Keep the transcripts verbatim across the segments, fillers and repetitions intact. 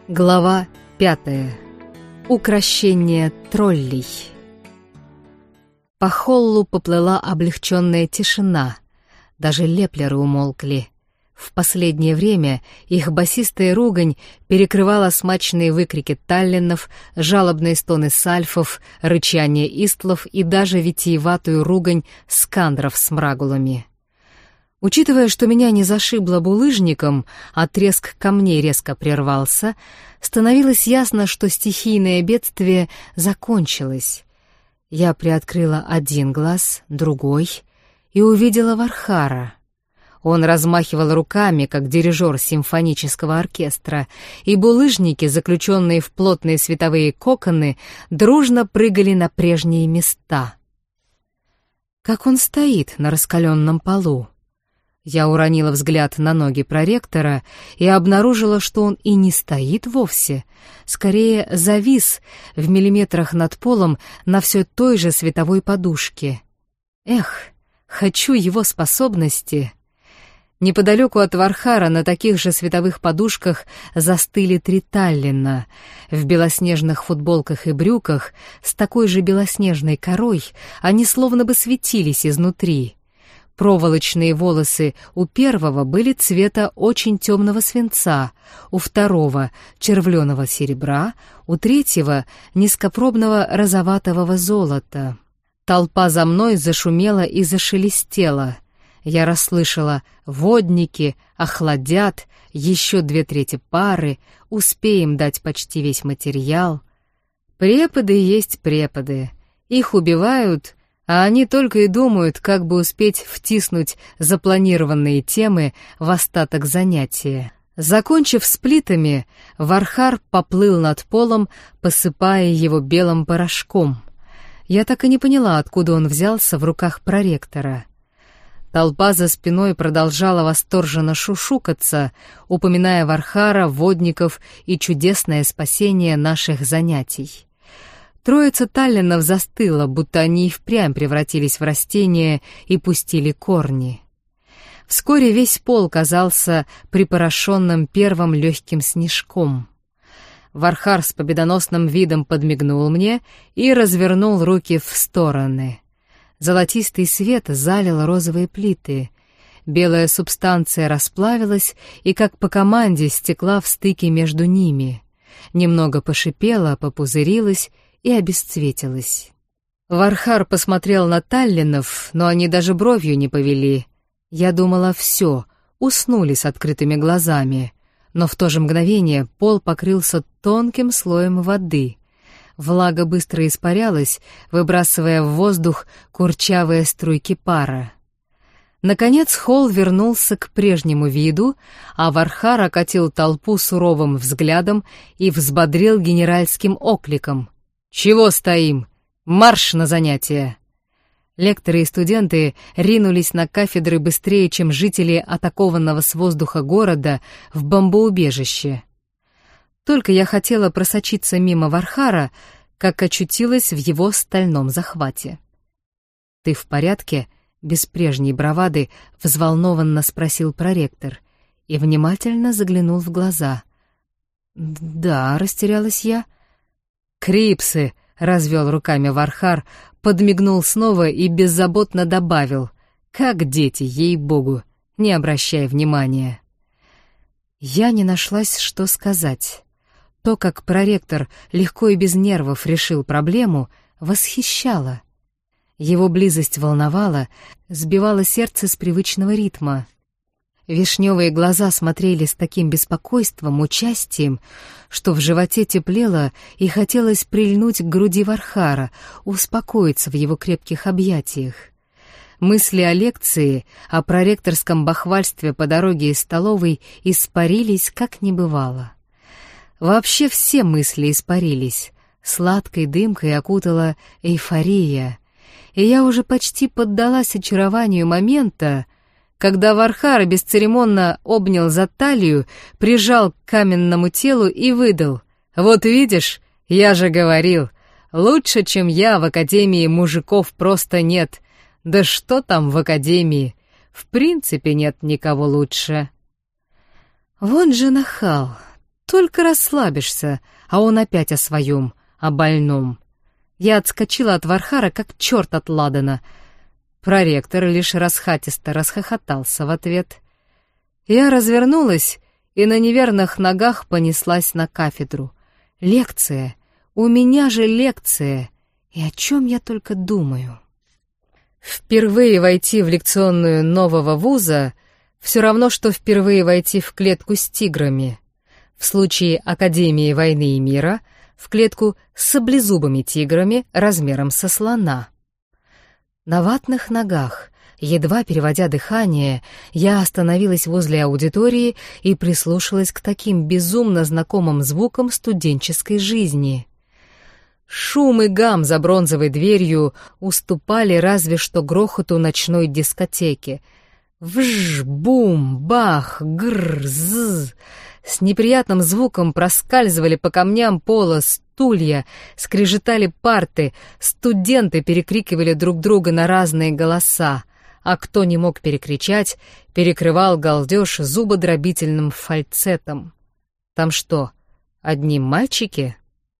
Глава пятая. Укрощение троллей. По холлу поплыла облегченная тишина. Даже леплеры умолкли. В последнее время их басистая ругань перекрывала смачные выкрики таллинов, жалобные стоны сальфов, рычание истлов и даже витиеватую ругань скандров с мрагулами. Учитывая, что меня не зашибло булыжником, а треск камней резко прервался, становилось ясно, что стихийное бедствие закончилось. Я приоткрыла один глаз, другой, и увидела Вархара. Он размахивал руками, как дирижер симфонического оркестра, и булыжники, заключенные в плотные световые коконы, дружно прыгали на прежние места. Как он стоит на раскаленном полу. Я уронила взгляд на ноги проректора и обнаружила, что он и не стоит вовсе, скорее завис в миллиметрах над полом на все той же световой подушке. Эх, хочу его способности. Неподалеку от Вархара на таких же световых подушках застыли три таллина. В белоснежных футболках и брюках с такой же белоснежной корой они словно бы светились изнутри. Проволочные волосы у первого были цвета очень темного свинца, у второго — червленого серебра, у третьего — низкопробного розоватого золота. Толпа за мной зашумела и зашелестела. Я расслышала: водники, охладят, еще две трети пары, успеем дать почти весь материал. Преподы есть преподы. Их убивают, а они только и думают, как бы успеть втиснуть запланированные темы в остаток занятия. Закончив с плитами, Вархар поплыл над полом, посыпая его белым порошком. Я так и не поняла, откуда он взялся в руках проректора. Толпа за спиной продолжала восторженно шушукаться, упоминая Вархара, водников и чудесное спасение наших занятий. Троица таллинов застыла, будто они и впрямь превратились в растения и пустили корни. Вскоре весь пол казался припорошенным первым легким снежком. Вархар с победоносным видом подмигнул мне и развернул руки в стороны. Золотистый свет залил розовые плиты. Белая субстанция расплавилась и, как по команде, стекла в стыке между ними. Немного пошипела, попузырилась и обесцветилась. Вархар посмотрел на таллинов, но они даже бровью не повели. Я думала, все, уснули с открытыми глазами. Но в то же мгновение пол покрылся тонким слоем воды. Влага быстро испарялась, выбрасывая в воздух курчавые струйки пара. Наконец холл вернулся к прежнему виду, а Вархар окатил толпу суровым взглядом и взбодрил генеральским окликом: «Чего стоим? Марш на занятия!» Лекторы и студенты ринулись на кафедры быстрее, чем жители атакованного с воздуха города в бомбоубежище. Только я хотела просочиться мимо Вархара, как очутилась в его стальном захвате. «Ты в порядке?» — без прежней бравады взволнованно спросил проректор и внимательно заглянул в глаза. «Да», — растерялась я. «Крипсы!» — развел руками Вархар, подмигнул снова и беззаботно добавил: «Как дети, ей-богу, не обращай внимания». Я не нашлась, что сказать. То, как проректор легко и без нервов решил проблему, восхищало. Его близость волновала, сбивала сердце с привычного ритма. Вишневые глаза смотрели с таким беспокойством, участием, что в животе теплело и хотелось прильнуть к груди Вархара, успокоиться в его крепких объятиях. Мысли о лекции, о проректорском бахвальстве по дороге из столовой испарились, как не бывало. Вообще все мысли испарились, сладкой дымкой окутала эйфория, и я уже почти поддалась очарованию момента, когда Вархар бесцеремонно обнял за талию, прижал к каменному телу и выдал: «Вот видишь, я же говорил, лучше, чем я, в академии мужиков просто нет. Да что там в академии? В принципе нет никого лучше». Вот же нахал. Только расслабишься, а он опять о своем, о больном. Я отскочила от Вархара, как черт от ладана. Проректор лишь расхатисто расхохотался в ответ. Я развернулась и на неверных ногах понеслась на кафедру. Лекция, у меня же лекция, и о чем я только думаю. Впервые войти в лекционную нового вуза все равно, что впервые войти в клетку с тиграми. В случае Академии войны и мира — в клетку с саблезубыми тиграми размером со слона. На ватных ногах, едва переводя дыхание, я остановилась возле аудитории и прислушалась к таким безумно знакомым звукам студенческой жизни. Шум и гам за бронзовой дверью уступали разве что грохоту ночной дискотеки. Вж, бум, бах, гр, зз. С неприятным звуком проскальзывали по камням пола стулья, скрежетали парты, студенты перекрикивали друг друга на разные голоса, а кто не мог перекричать, перекрывал галдеж зубодробительным фальцетом. Там что, одни мальчики?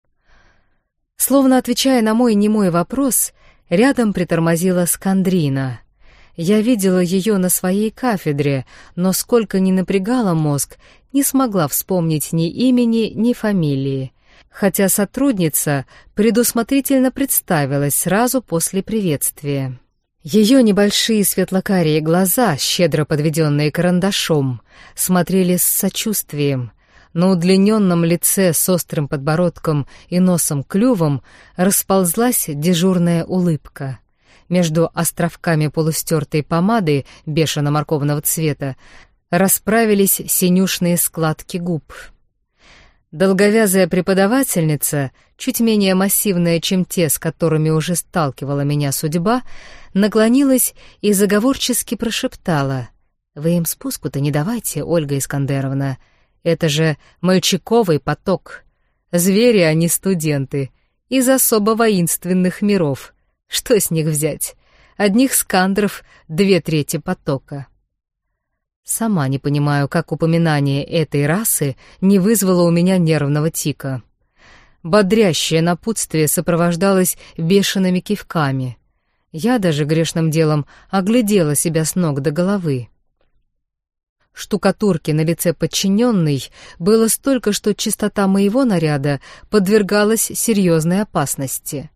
Словно отвечая на мой немой вопрос, рядом притормозила Скандрина. Я видела ее на своей кафедре, но сколько ни напрягала мозг, не смогла вспомнить ни имени, ни фамилии, хотя сотрудница предусмотрительно представилась сразу после приветствия. Ее небольшие светлокарие глаза, щедро подведенные карандашом, смотрели с сочувствием. На удлиненном лице с острым подбородком и носом-клювом расползлась дежурная улыбка. Между островками полустертой помады бешено-морковного цвета расправились синюшные складки губ. Долговязая преподавательница, чуть менее массивная, чем те, с которыми уже сталкивала меня судьба, наклонилась и заговорчески прошептала: «Вы им спуску-то не давайте, Ольга Искандеровна. Это же мальчиковый поток. Звери, а не студенты. Из особо воинственных миров. Что с них взять? Одних скандров две трети потока». Сама не понимаю, как упоминание этой расы не вызвало у меня нервного тика. Бодрящее напутствие сопровождалось бешеными кивками. Я даже грешным делом оглядела себя с ног до головы. Штукатурки на лице подчиненной было столько, что чистота моего наряда подвергалась серьезной опасности.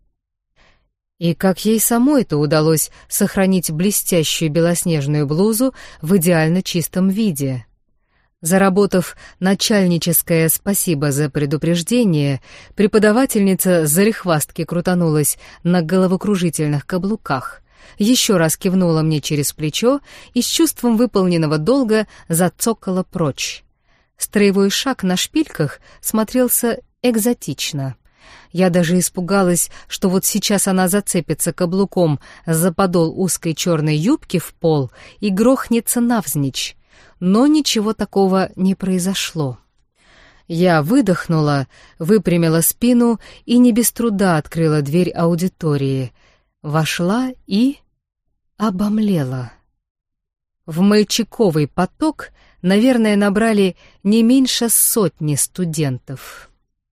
И как ей самой-то удалось сохранить блестящую белоснежную блузу в идеально чистом виде? Заработав начальническое «спасибо за предупреждение», преподавательница зарехвастки крутанулась на головокружительных каблуках, еще раз кивнула мне через плечо и с чувством выполненного долга зацокала прочь. Строевой шаг на шпильках смотрелся экзотично. Я даже испугалась, что вот сейчас она зацепится каблуком за подол узкой черной юбки в пол и грохнется навзничь. Но ничего такого не произошло. Я выдохнула, выпрямила спину и не без труда открыла дверь аудитории. Вошла и обомлела. В мальчиковый поток, наверное, набрали не меньше сотни студентов.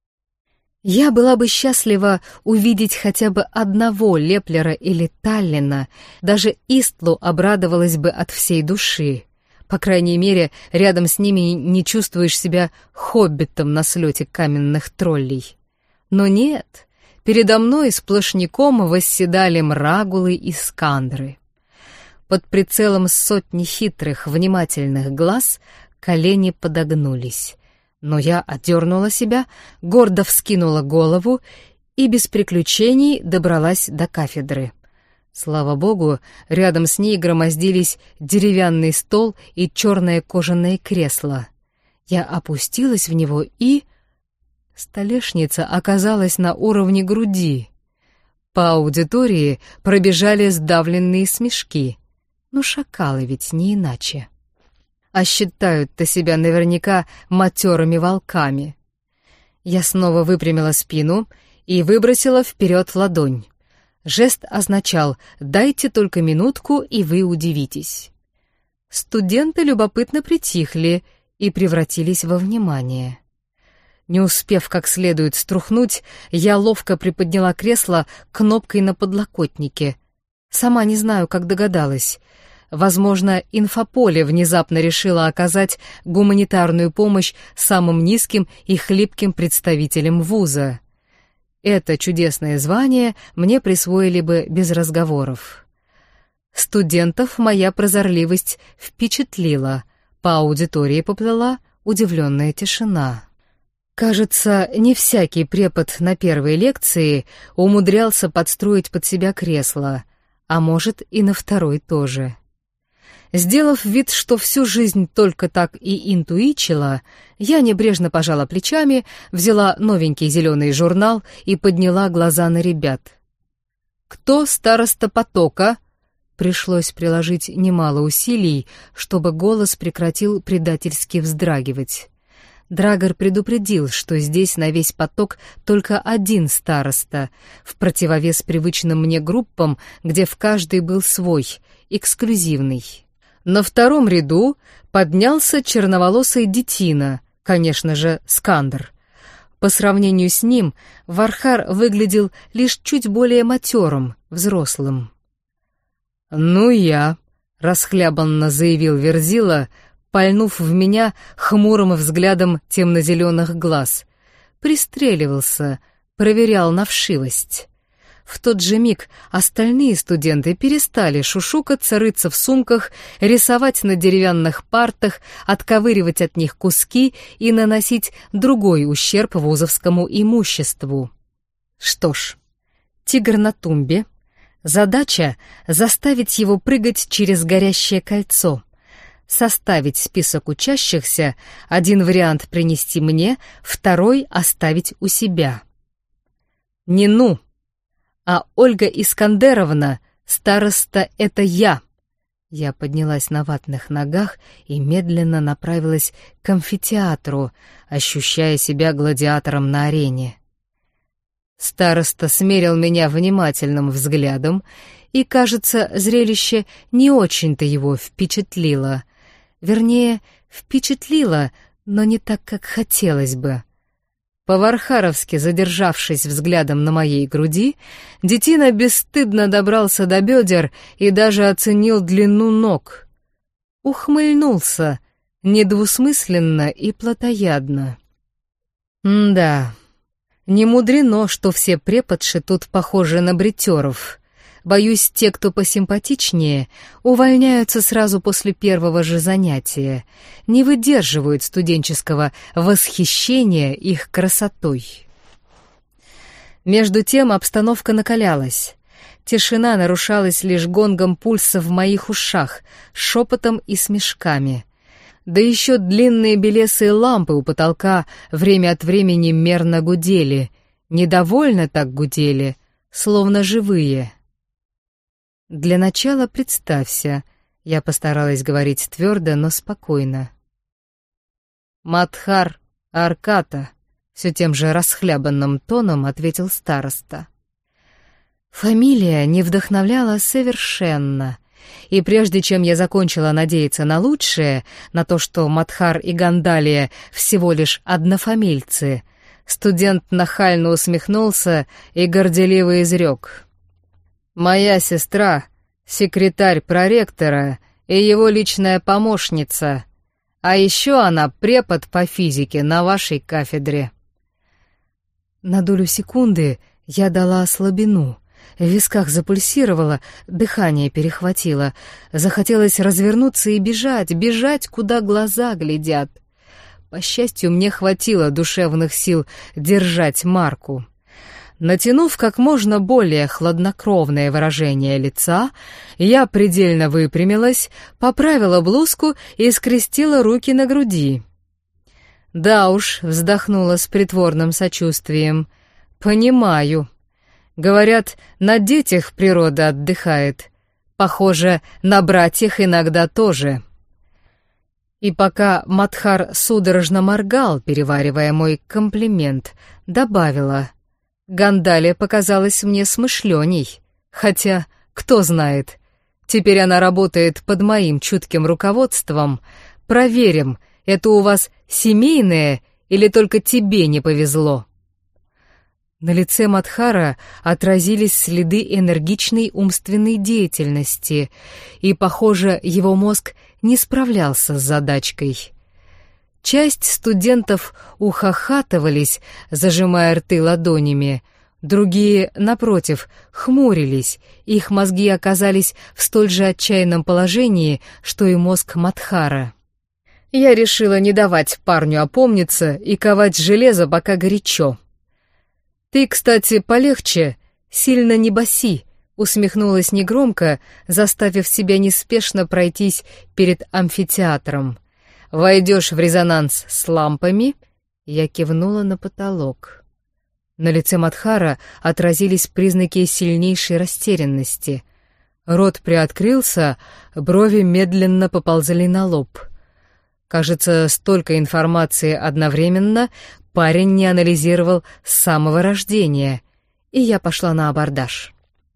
Я была бы счастлива увидеть хотя бы одного Леплера или Таллина, даже Истлу обрадовалась бы от всей души. По крайней мере, рядом с ними не чувствуешь себя хоббитом на слете каменных троллей. Но нет, передо мной сплошняком восседали мрагулы и скандры. Под прицелом сотни хитрых, внимательных глаз колени подогнулись. Но я отдернула себя, гордо вскинула голову и без приключений добралась до кафедры. Слава богу, рядом с ней громоздились деревянный стол и черное кожаное кресло. Я опустилась в него и... Столешница оказалась на уровне груди. По аудитории пробежали сдавленные смешки. Ну, шакалы ведь не иначе. А считают-то себя наверняка матерыми волками. Я снова выпрямила спину и выбросила вперед ладонь. Жест означал «дайте только минутку, и вы удивитесь». Студенты любопытно притихли и превратились во внимание. Не успев как следует струхнуть, я ловко приподняла кресло кнопкой на подлокотнике. Сама не знаю, как догадалась. Возможно, инфополе внезапно решило оказать гуманитарную помощь самым низким и хлипким представителям вуза. Это чудесное звание мне присвоили бы без разговоров. Студентов моя прозорливость впечатлила. По аудитории поплыла удивленная тишина. Кажется, не всякий препод на первой лекции умудрялся подстроить под себя кресло, а может и на второй тоже. Сделав вид, что всю жизнь только так и интуичила, я небрежно пожала плечами, взяла новенький зеленый журнал и подняла глаза на ребят. «Кто староста потока?» Пришлось приложить немало усилий, чтобы голос прекратил предательски вздрагивать. Драгор предупредил, что здесь на весь поток только один староста, в противовес привычным мне группам, где в каждой был свой, эксклюзивный. На втором ряду поднялся черноволосый детина, конечно же, Скандер. По сравнению с ним, Вархар выглядел лишь чуть более матерым, взрослым. «Ну я», — расхлябанно заявил Верзила, пальнув в меня хмурым взглядом темно-зеленых глаз. Пристреливался, проверял на вшивость. В тот же миг остальные студенты перестали шушукаться, рыться в сумках, рисовать на деревянных партах, отковыривать от них куски и наносить другой ущерб вузовскому имуществу. Что ж, тигр на тумбе. Задача — заставить его прыгать через горящее кольцо. Составить список учащихся, один вариант принести мне, второй оставить у себя. Не ну, а Ольга Искандеровна, староста — это я. Я поднялась на ватных ногах и медленно направилась к амфитеатру, ощущая себя гладиатором на арене. Староста смерил меня внимательным взглядом, и, кажется, зрелище не очень-то его впечатлило. Вернее, впечатлило, но не так, как хотелось бы. По-вархаровски задержавшись взглядом на моей груди, детина бесстыдно добрался до бедер и даже оценил длину ног. Ухмыльнулся, недвусмысленно и плотоядно. М-да... Не мудрено, что все преподши тут похожи на бритеров. Боюсь, те, кто посимпатичнее, увольняются сразу после первого же занятия, не выдерживают студенческого восхищения их красотой. Между тем обстановка накалялась. Тишина нарушалась лишь гонгом пульса в моих ушах, шепотом и смешками. Да еще длинные белесые лампы у потолка время от времени мерно гудели, недовольно так гудели, словно живые. Для начала представься, я постаралась говорить твердо, но спокойно. Мадхар Арката, все тем же расхлябанным тоном ответил староста. Фамилия не вдохновляла совершенно. И прежде чем я закончила надеяться на лучшее, на то, что Мадхар и Гандалия всего лишь однофамильцы, студент нахально усмехнулся и горделиво изрек. «Моя сестра — секретарь проректора и его личная помощница, а еще она препод по физике на вашей кафедре». На долю секунды я дала слабину. В висках запульсировало, дыхание перехватило. Захотелось развернуться и бежать, бежать, куда глаза глядят. По счастью, мне хватило душевных сил держать марку. Натянув как можно более хладнокровное выражение лица, я предельно выпрямилась, поправила блузку и скрестила руки на груди. «Да уж», — вздохнула с притворным сочувствием, — «понимаю». Говорят, на детях природа отдыхает. Похоже, на братьях иногда тоже. И пока Мадхар судорожно моргал, переваривая мой комплимент, добавила. Гандалия показалась мне смышленей. Хотя, кто знает, теперь она работает под моим чутким руководством. Проверим, это у вас семейное Или только тебе не повезло?» На лице Мадхара отразились следы энергичной умственной деятельности, и, похоже, его мозг не справлялся с задачкой. Часть студентов ухахатывались, зажимая рты ладонями, другие, напротив, хмурились, их мозги оказались в столь же отчаянном положении, что и мозг Мадхара. Я решила не давать парню опомниться и ковать железо, пока горячо. «Ты, кстати, полегче, сильно не баси», — усмехнулась негромко, заставив себя неспешно пройтись перед амфитеатром. «Войдешь в резонанс с лампами?» Я кивнула на потолок. На лице Мадхара отразились признаки сильнейшей растерянности. Рот приоткрылся, брови медленно поползли на лоб. Кажется, столько информации одновременно парень не анализировал с самого рождения, и я пошла на абордаж.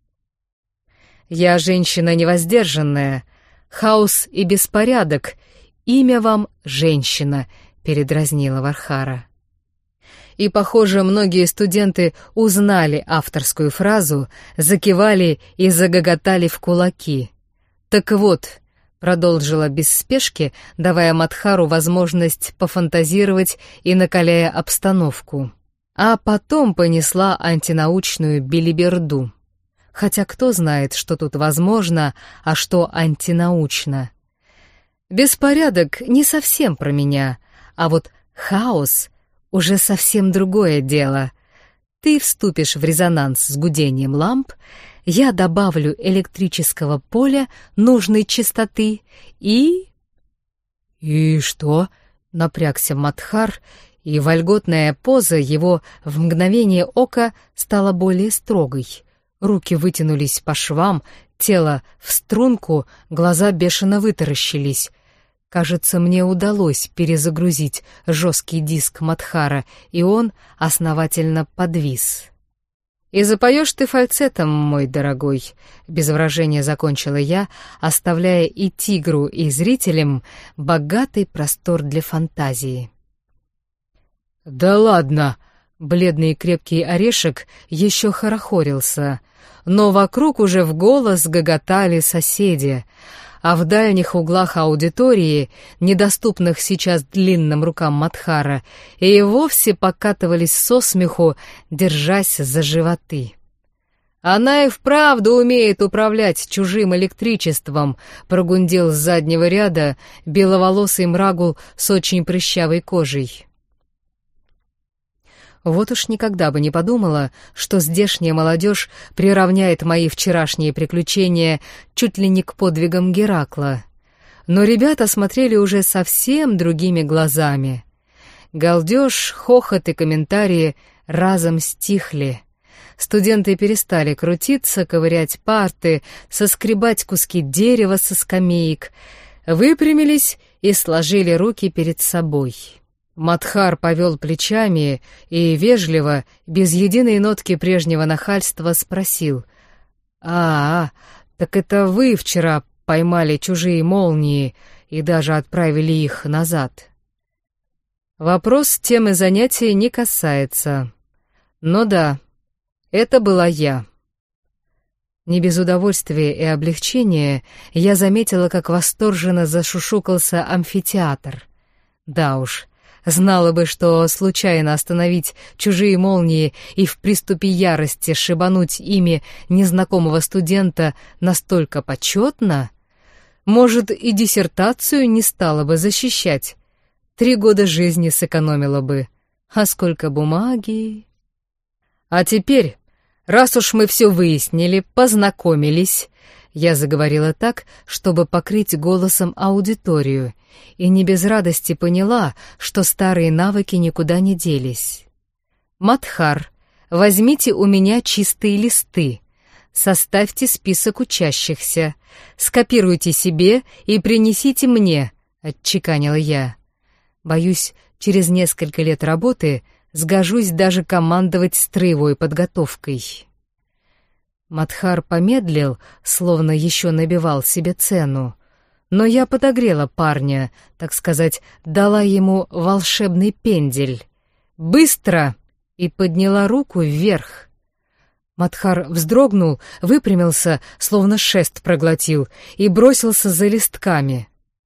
«Я женщина невоздержанная, хаос и беспорядок, имя вам женщина», — передразнила Вархара. И, похоже, многие студенты узнали авторскую фразу, закивали и загоготали в кулаки. «Так вот», — продолжила без спешки, давая Мадхару возможность пофантазировать и накаляя обстановку. А потом понесла антинаучную белиберду. Хотя кто знает, что тут возможно, а что антинаучно. Беспорядок не совсем про меня, а вот хаос — уже совсем другое дело. Ты вступишь в резонанс с гудением ламп, я добавлю электрического поля нужной частоты и... «И что?» — напрягся Мадхар, и вольготная поза его в мгновение ока стала более строгой. Руки вытянулись по швам, тело в струнку, глаза бешено вытаращились. Кажется, мне удалось перезагрузить жесткий диск Мадхара, и он основательно подвис. «И запоешь ты фальцетом, мой дорогой», — без выражения закончила я, оставляя и тигру, и зрителям богатый простор для фантазии. «Да ладно!» — бледный и крепкий орешек еще хорохорился, но вокруг уже в голос гоготали соседи, а в дальних углах аудитории, недоступных сейчас длинным рукам Мадхара, и вовсе покатывались со смеху, держась за животы. «Она и вправду умеет управлять чужим электричеством», — прогундел с заднего ряда беловолосый мрагул с очень прыщавой кожей. Вот уж никогда бы не подумала, что здешняя молодежь приравняет мои вчерашние приключения чуть ли не к подвигам Геракла. Но ребята смотрели уже совсем другими глазами. Галдеж, хохот и комментарии разом стихли. Студенты перестали крутиться, ковырять парты, соскребать куски дерева со скамеек, выпрямились и сложили руки перед собой. Мадхар повел плечами и вежливо, без единой нотки прежнего нахальства, спросил: «А, так это вы вчера поймали чужие молнии и даже отправили их назад?» Вопрос темы занятия не касается. Но да, это была я. Не без удовольствия и облегчения я заметила, как восторженно зашушукался амфитеатр. Да уж, знала бы, что случайно остановить чужие молнии и в приступе ярости шибануть ими незнакомого студента настолько почетно, может, и диссертацию не стала бы защищать. Три года жизни сэкономила бы. А сколько бумаги... А теперь, раз уж мы все выяснили, познакомились, я заговорила так, чтобы покрыть голосом аудиторию, и не без радости поняла, что старые навыки никуда не делись. «Мадхар, возьмите у меня чистые листы, составьте список учащихся, скопируйте себе и принесите мне», — отчеканила я. «Боюсь, через несколько лет работы сгожусь даже командовать строевой подготовкой». Мадхар помедлил, словно еще набивал себе цену. Но я подогрела парня, так сказать, дала ему волшебный пендель. Быстро!» и подняла руку вверх. Мадхар вздрогнул, выпрямился, словно шест проглотил, и бросился за листками.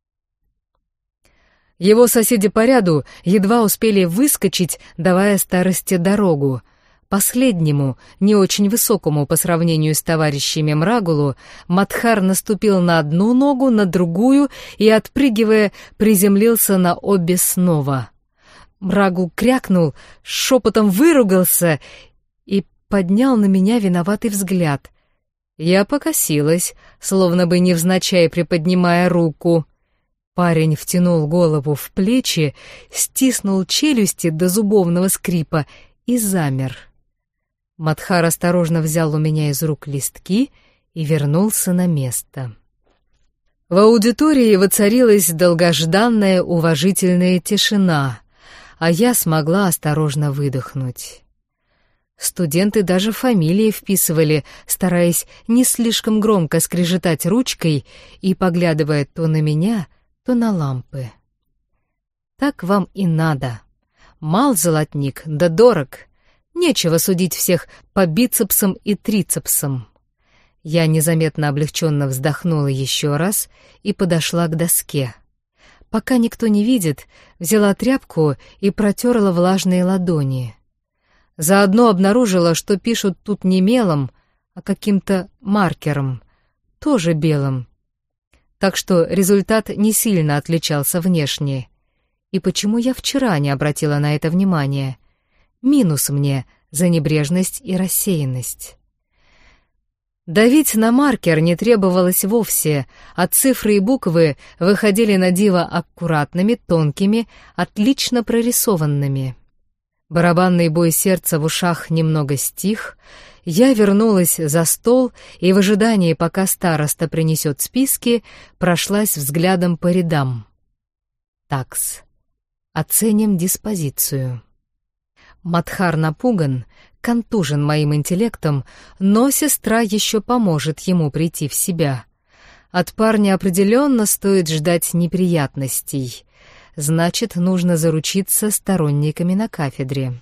Его соседи по ряду едва успели выскочить, давая старости дорогу. Последнему, не очень высокому по сравнению с товарищами Мрагулу, Мадхар наступил на одну ногу, на другую и, отпрыгивая, приземлился на обе снова. Мрагул крякнул, шепотом выругался и поднял на меня виноватый взгляд. Я покосилась, словно бы невзначай приподнимая руку. Парень втянул голову в плечи, стиснул челюсти до зубовного скрипа и замер. Мадхар осторожно взял у меня из рук листки и вернулся на место. В аудитории воцарилась долгожданная уважительная тишина, а я смогла осторожно выдохнуть. Студенты даже фамилии вписывали, стараясь не слишком громко скрежетать ручкой и поглядывая то на меня, то на лампы. Так вам и надо. Мал золотник, да дорог. Нечего судить всех по бицепсам и трицепсам. Я незаметно облегченно вздохнула еще раз и подошла к доске. Пока никто не видит, взяла тряпку и протерла влажные ладони. Заодно обнаружила, что пишут тут не мелом, а каким-то маркером, тоже белым. Так что результат не сильно отличался внешне. И почему я вчера не обратила на это внимания? Минус мне за небрежность и рассеянность. Давить на маркер не требовалось вовсе, а цифры и буквы выходили на диво аккуратными, тонкими, отлично прорисованными. Барабанный бой сердца в ушах немного стих, я вернулась за стол и в ожидании, пока староста принесет списки, прошлась взглядом по рядам. Такс. Оценим диспозицию. Мадхар напуган, контужен моим интеллектом, но сестра еще поможет ему прийти в себя. От парня определенно стоит ждать неприятностей. Значит, нужно заручиться сторонниками на кафедре.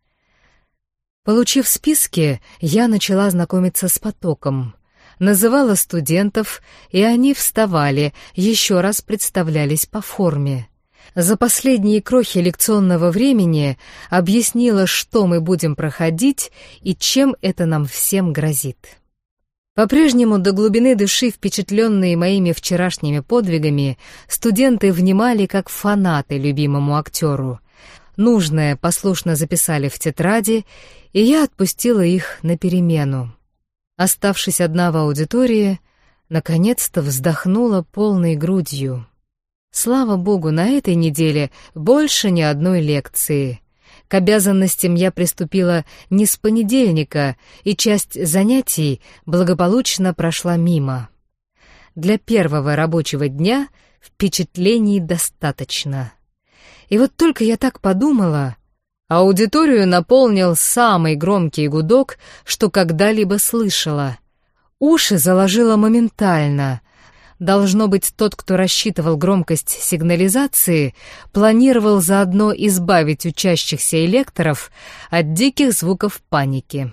Получив списки, я начала знакомиться с потоком. Называла студентов, и они вставали, еще раз представлялись по форме. За последние крохи лекционного времени объяснила, что мы будем проходить и чем это нам всем грозит. По-прежнему до глубины души впечатленные моими вчерашними подвигами, студенты внимали как фанаты любимому актеру. Нужное послушно записали в тетради, и я отпустила их на перемену. Оставшись одна в аудитории, наконец-то вздохнула полной грудью. Слава богу, на этой неделе больше ни одной лекции. К обязанностям я приступила не с понедельника, и часть занятий благополучно прошла мимо. Для первого рабочего дня впечатлений достаточно. И вот только я так подумала, аудиторию наполнил самый громкий гудок, что когда-либо слышала. Уши заложило моментально. Должно быть, тот, кто рассчитывал громкость сигнализации, планировал заодно избавить учащихся электоров от диких звуков паники.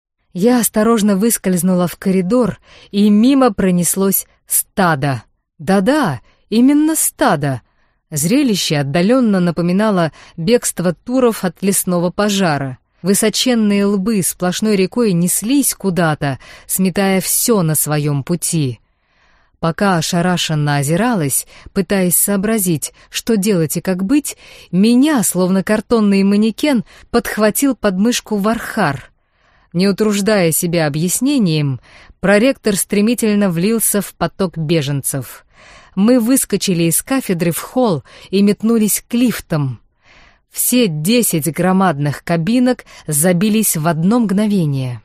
Я осторожно выскользнула в коридор, и мимо пронеслось стадо. Да-да, именно стадо. Зрелище отдаленно напоминало бегство туров от лесного пожара. Высоченные лбы сплошной рекой неслись куда-то, сметая все на своем пути. Пока ошарашенно озиралась, пытаясь сообразить, что делать и как быть, меня, словно картонный манекен, подхватил под мышку Вархар. Не утруждая себя объяснением, проректор стремительно влился в поток беженцев. Мы выскочили из кафедры в холл и метнулись к лифтам. Все десять громадных кабинок забились в одно мгновение.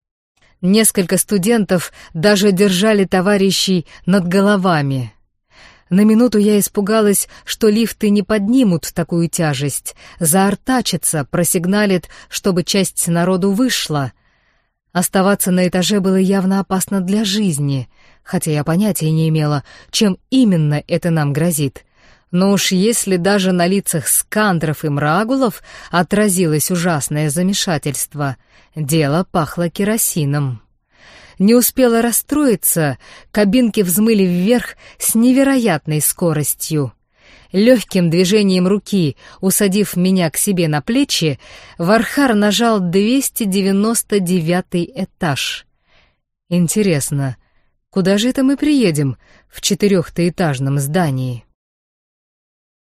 Несколько студентов даже держали товарищей над головами. На минуту я испугалась, что лифты не поднимут такую тяжесть, заортачатся, просигналят, чтобы часть народу вышла. Оставаться на этаже было явно опасно для жизни, хотя я понятия не имела, чем именно это нам грозит. Но уж если даже на лицах скандров и мрагулов отразилось ужасное замешательство, дело пахло керосином. Не успела расстроиться, кабинки взмыли вверх с невероятной скоростью. Легким движением руки, усадив меня к себе на плечи, Вархар нажал двести девяносто девятый этаж. Интересно, куда же это мы приедем в четырехэтажном здании?